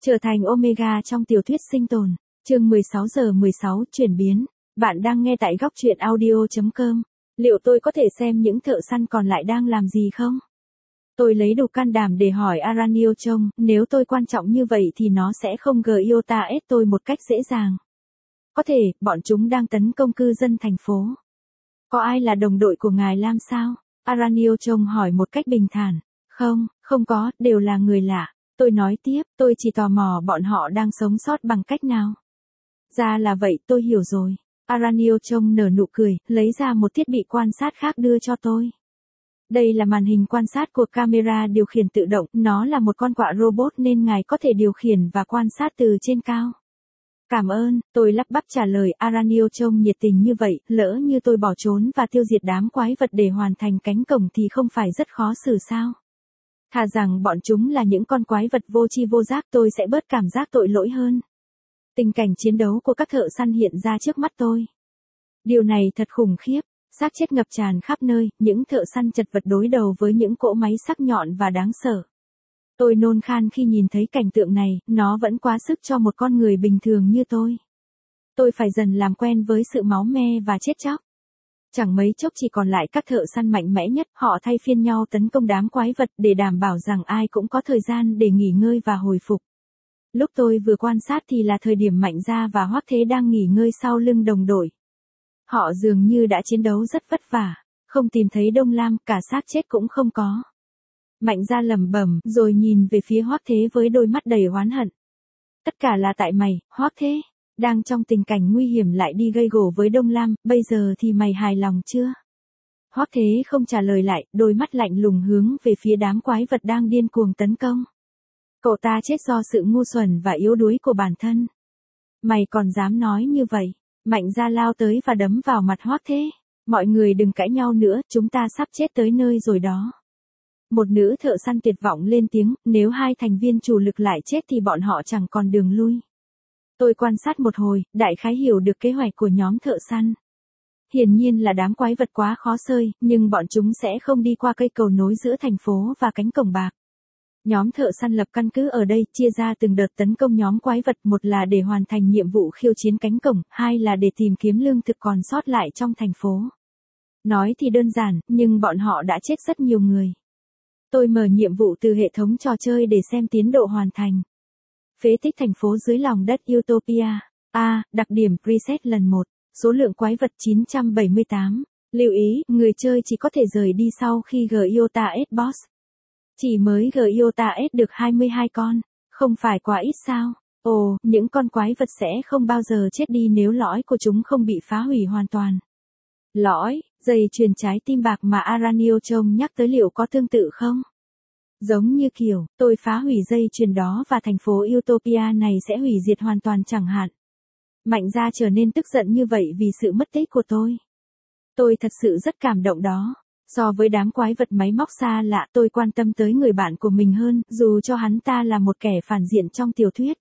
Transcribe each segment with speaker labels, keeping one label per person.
Speaker 1: Trở thành Omega trong tiểu thuyết sinh tồn. Chương 16:16 chuyển biến. Bạn đang nghe tại góc truyện audio.com. Liệu tôi có thể xem những thợ săn còn lại đang làm gì không? Tôi lấy đủ can đảm để hỏi Aranio trông, nếu tôi quan trọng như vậy thì nó sẽ không Giotaes tôi một cách dễ dàng. Có thể, bọn chúng đang tấn công cư dân thành phố. Có ai là đồng đội của ngài Lam sao? Aranio trông hỏi một cách bình thản. Không có, đều là người lạ. Tôi nói tiếp, tôi chỉ tò mò bọn họ đang sống sót bằng cách nào. Ra là vậy, tôi hiểu rồi. Aranio trông nở nụ cười, lấy ra một thiết bị quan sát khác đưa cho tôi. Đây là màn hình quan sát của camera điều khiển tự động, nó là một con quạ robot nên ngài có thể điều khiển và quan sát từ trên cao. Cảm ơn, tôi lắp bắp trả lời. Aranio trông nhiệt tình như vậy, lỡ như tôi bỏ trốn và tiêu diệt đám quái vật để hoàn thành cánh cổng thì không phải rất khó xử sao? Thà rằng bọn chúng là những con quái vật vô tri vô giác, tôi sẽ bớt cảm giác tội lỗi hơn. Tình cảnh chiến đấu của các thợ săn hiện ra trước mắt tôi. Điều này thật khủng khiếp, xác chết ngập tràn khắp nơi, những thợ săn chật vật đối đầu với những cỗ máy sắc nhọn và đáng sợ. Tôi nôn khan khi nhìn thấy cảnh tượng này, nó vẫn quá sức cho một con người bình thường như tôi. Tôi phải dần làm quen với sự máu me và chết chóc. Chẳng mấy chốc chỉ còn lại các thợ săn mạnh mẽ nhất, họ thay phiên nhau tấn công đám quái vật để đảm bảo rằng ai cũng có thời gian để nghỉ ngơi và hồi phục. Lúc tôi vừa quan sát thì là thời điểm Mạnh Gia và Hoắc Thế đang nghỉ ngơi sau lưng đồng đội. Họ dường như đã chiến đấu rất vất vả, không tìm thấy Đông Lam, cả xác chết cũng không có. Mạnh Gia lẩm bẩm rồi nhìn về phía Hoắc Thế với đôi mắt đầy oán hận. Tất cả là tại mày, Hoắc Thế. Đang trong tình cảnh nguy hiểm lại đi gây gổ với Đông Lam, bây giờ thì mày hài lòng chưa? Hoắc Thế không trả lời lại, đôi mắt lạnh lùng hướng về phía đám quái vật đang điên cuồng tấn công. Cậu ta chết do sự ngu xuẩn và yếu đuối của bản thân. Mày còn dám nói như vậy? Mạnh Gia lao tới và đấm vào mặt Hoắc Thế. Mọi người đừng cãi nhau nữa, chúng ta sắp chết tới nơi rồi đó. Một nữ thợ săn tuyệt vọng lên tiếng, nếu hai thành viên chủ lực lại chết thì bọn họ chẳng còn đường lui. Tôi quan sát một hồi, đại khái hiểu được kế hoạch của nhóm thợ săn. Hiển nhiên là đám quái vật quá khó xơi, nhưng bọn chúng sẽ không đi qua cây cầu nối giữa thành phố và cánh cổng bạc. Nhóm thợ săn lập căn cứ ở đây, chia ra từng đợt tấn công nhóm quái vật, một là để hoàn thành nhiệm vụ khiêu chiến cánh cổng, hai là để tìm kiếm lương thực còn sót lại trong thành phố. Nói thì đơn giản, nhưng bọn họ đã chết rất nhiều người. Tôi mở nhiệm vụ từ hệ thống trò chơi để xem tiến độ hoàn thành. Phế tích thành phố dưới lòng đất Utopia. Đặc điểm preset lần 1. Số lượng quái vật 978. Lưu ý, người chơi chỉ có thể rời đi sau khi Giotaes boss. Chỉ mới Giotaes được 22 con. Không phải quá ít sao? Ồ, những con quái vật sẽ không bao giờ chết đi nếu lõi của chúng không bị phá hủy hoàn toàn. Lõi, dây chuyền trái tim bạc mà Aranio trông nhắc tới liệu có tương tự không? Giống như kiểu, tôi phá hủy dây chuyền đó và thành phố Utopia này sẽ hủy diệt hoàn toàn chẳng hạn. Mạnh Gia trở nên tức giận như vậy vì sự mất tích của tôi. Tôi thật sự rất cảm động đó. So với đám quái vật máy móc xa lạ, tôi quan tâm tới người bạn của mình hơn, dù cho hắn ta là một kẻ phản diện trong tiểu thuyết.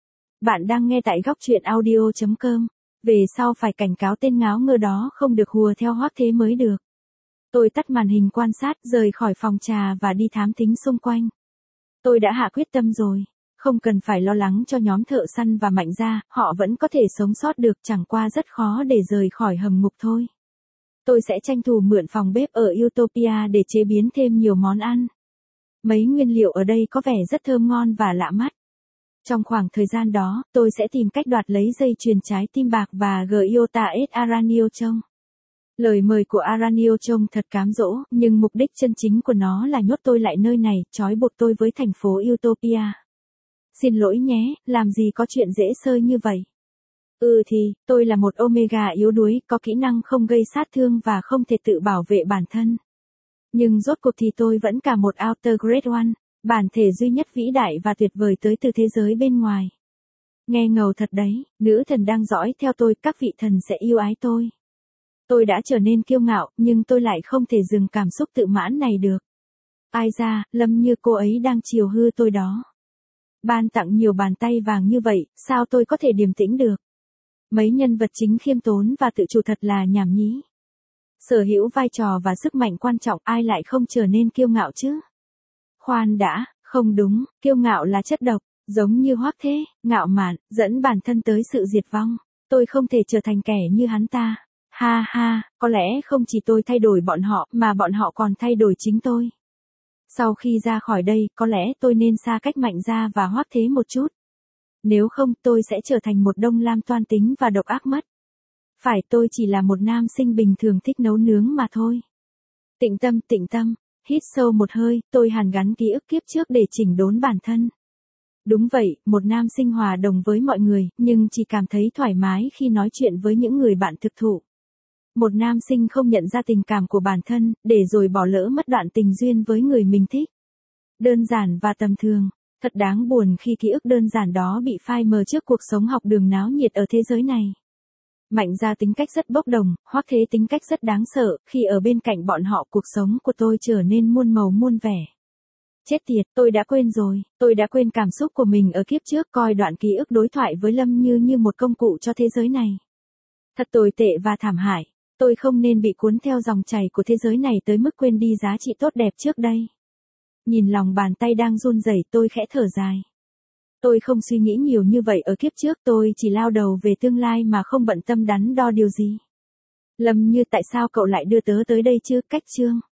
Speaker 1: Bạn đang nghe tại góc truyện audio.com. Về sau phải cảnh cáo tên ngáo ngơ đó không được hùa theo Hoắc Thế mới được. Tôi tắt màn hình quan sát, rời khỏi phòng trà và đi thám thính xung quanh. Tôi đã hạ quyết tâm rồi. Không cần phải lo lắng cho nhóm thợ săn và Mạnh Gia, họ vẫn có thể sống sót được, chẳng qua rất khó để rời khỏi hầm ngục thôi. Tôi sẽ tranh thủ mượn phòng bếp ở Utopia để chế biến thêm nhiều món ăn. Mấy nguyên liệu ở đây có vẻ rất thơm ngon và lạ mắt. Trong khoảng thời gian đó, tôi sẽ tìm cách đoạt lấy dây chuyền trái tim bạc và Giotaes Aranio trông. Lời mời của Aranio trông thật cám dỗ, nhưng mục đích chân chính của nó là nhốt tôi lại nơi này, trói buộc tôi với thành phố Utopia. Xin lỗi nhé, làm gì có chuyện dễ sơi như vậy. Tôi là một Omega yếu đuối, có kỹ năng không gây sát thương và không thể tự bảo vệ bản thân. Nhưng rốt cuộc thì tôi vẫn cả một Outer Grade One, bản thể duy nhất vĩ đại và tuyệt vời tới từ thế giới bên ngoài. Nghe ngầu thật đấy, nữ thần đang dõi theo tôi, các vị thần sẽ yêu ái tôi. Tôi đã trở nên kiêu ngạo, nhưng tôi lại không thể dừng cảm xúc tự mãn này được. Ai ra, Lâm như cô ấy đang chiều hư tôi đó. Ban tặng nhiều bàn tay vàng như vậy, sao tôi có thể điềm tĩnh được? Mấy nhân vật chính khiêm tốn và tự chủ thật là nhảm nhí. Sở hữu vai trò và sức mạnh quan trọng, ai lại không trở nên kiêu ngạo chứ? Khoan đã, không đúng, kiêu ngạo là chất độc, Giống như Hoắc Thế, ngạo mạn, dẫn bản thân tới sự diệt vong. Tôi không thể trở thành kẻ như hắn ta. Ha ha, có lẽ không chỉ tôi thay đổi bọn họ, mà bọn họ còn thay đổi chính tôi. Sau khi ra khỏi đây, có lẽ tôi nên xa cách Mạnh Gia và Hoắc Thế một chút. Nếu không, tôi sẽ trở thành một Đông Lam toan tính và độc ác mất. Phải, tôi chỉ là một nam sinh bình thường thích nấu nướng mà thôi. Tĩnh tâm, hít sâu một hơi, tôi hàn gắn ký ức kiếp trước để chỉnh đốn bản thân. Đúng vậy, một nam sinh hòa đồng với mọi người, nhưng chỉ cảm thấy thoải mái khi nói chuyện với những người bạn thực thụ. Một nam sinh không nhận ra tình cảm của bản thân, để rồi bỏ lỡ mất đoạn tình duyên với người mình thích. Đơn giản và tầm thường. Thật đáng buồn khi ký ức đơn giản đó bị phai mờ trước cuộc sống học đường náo nhiệt ở thế giới này. Mạnh Gia tính cách rất bốc đồng, Hoắc Thế tính cách rất đáng sợ, khi ở bên cạnh bọn họ cuộc sống của tôi trở nên muôn màu muôn vẻ. Chết tiệt, tôi đã quên rồi, tôi đã quên cảm xúc của mình ở kiếp trước, coi đoạn ký ức đối thoại với Lâm như một công cụ cho thế giới này. Thật tồi tệ và thảm hại, tôi không nên bị cuốn theo dòng chảy của thế giới này tới mức quên đi giá trị tốt đẹp trước đây. Nhìn lòng bàn tay đang run rẩy, tôi khẽ thở dài. Tôi không suy nghĩ nhiều như vậy ở kiếp trước, tôi chỉ lao đầu về tương lai mà không bận tâm đắn đo điều gì. Lâm Như, tại sao cậu lại đưa tớ tới đây chứ? Cách chương.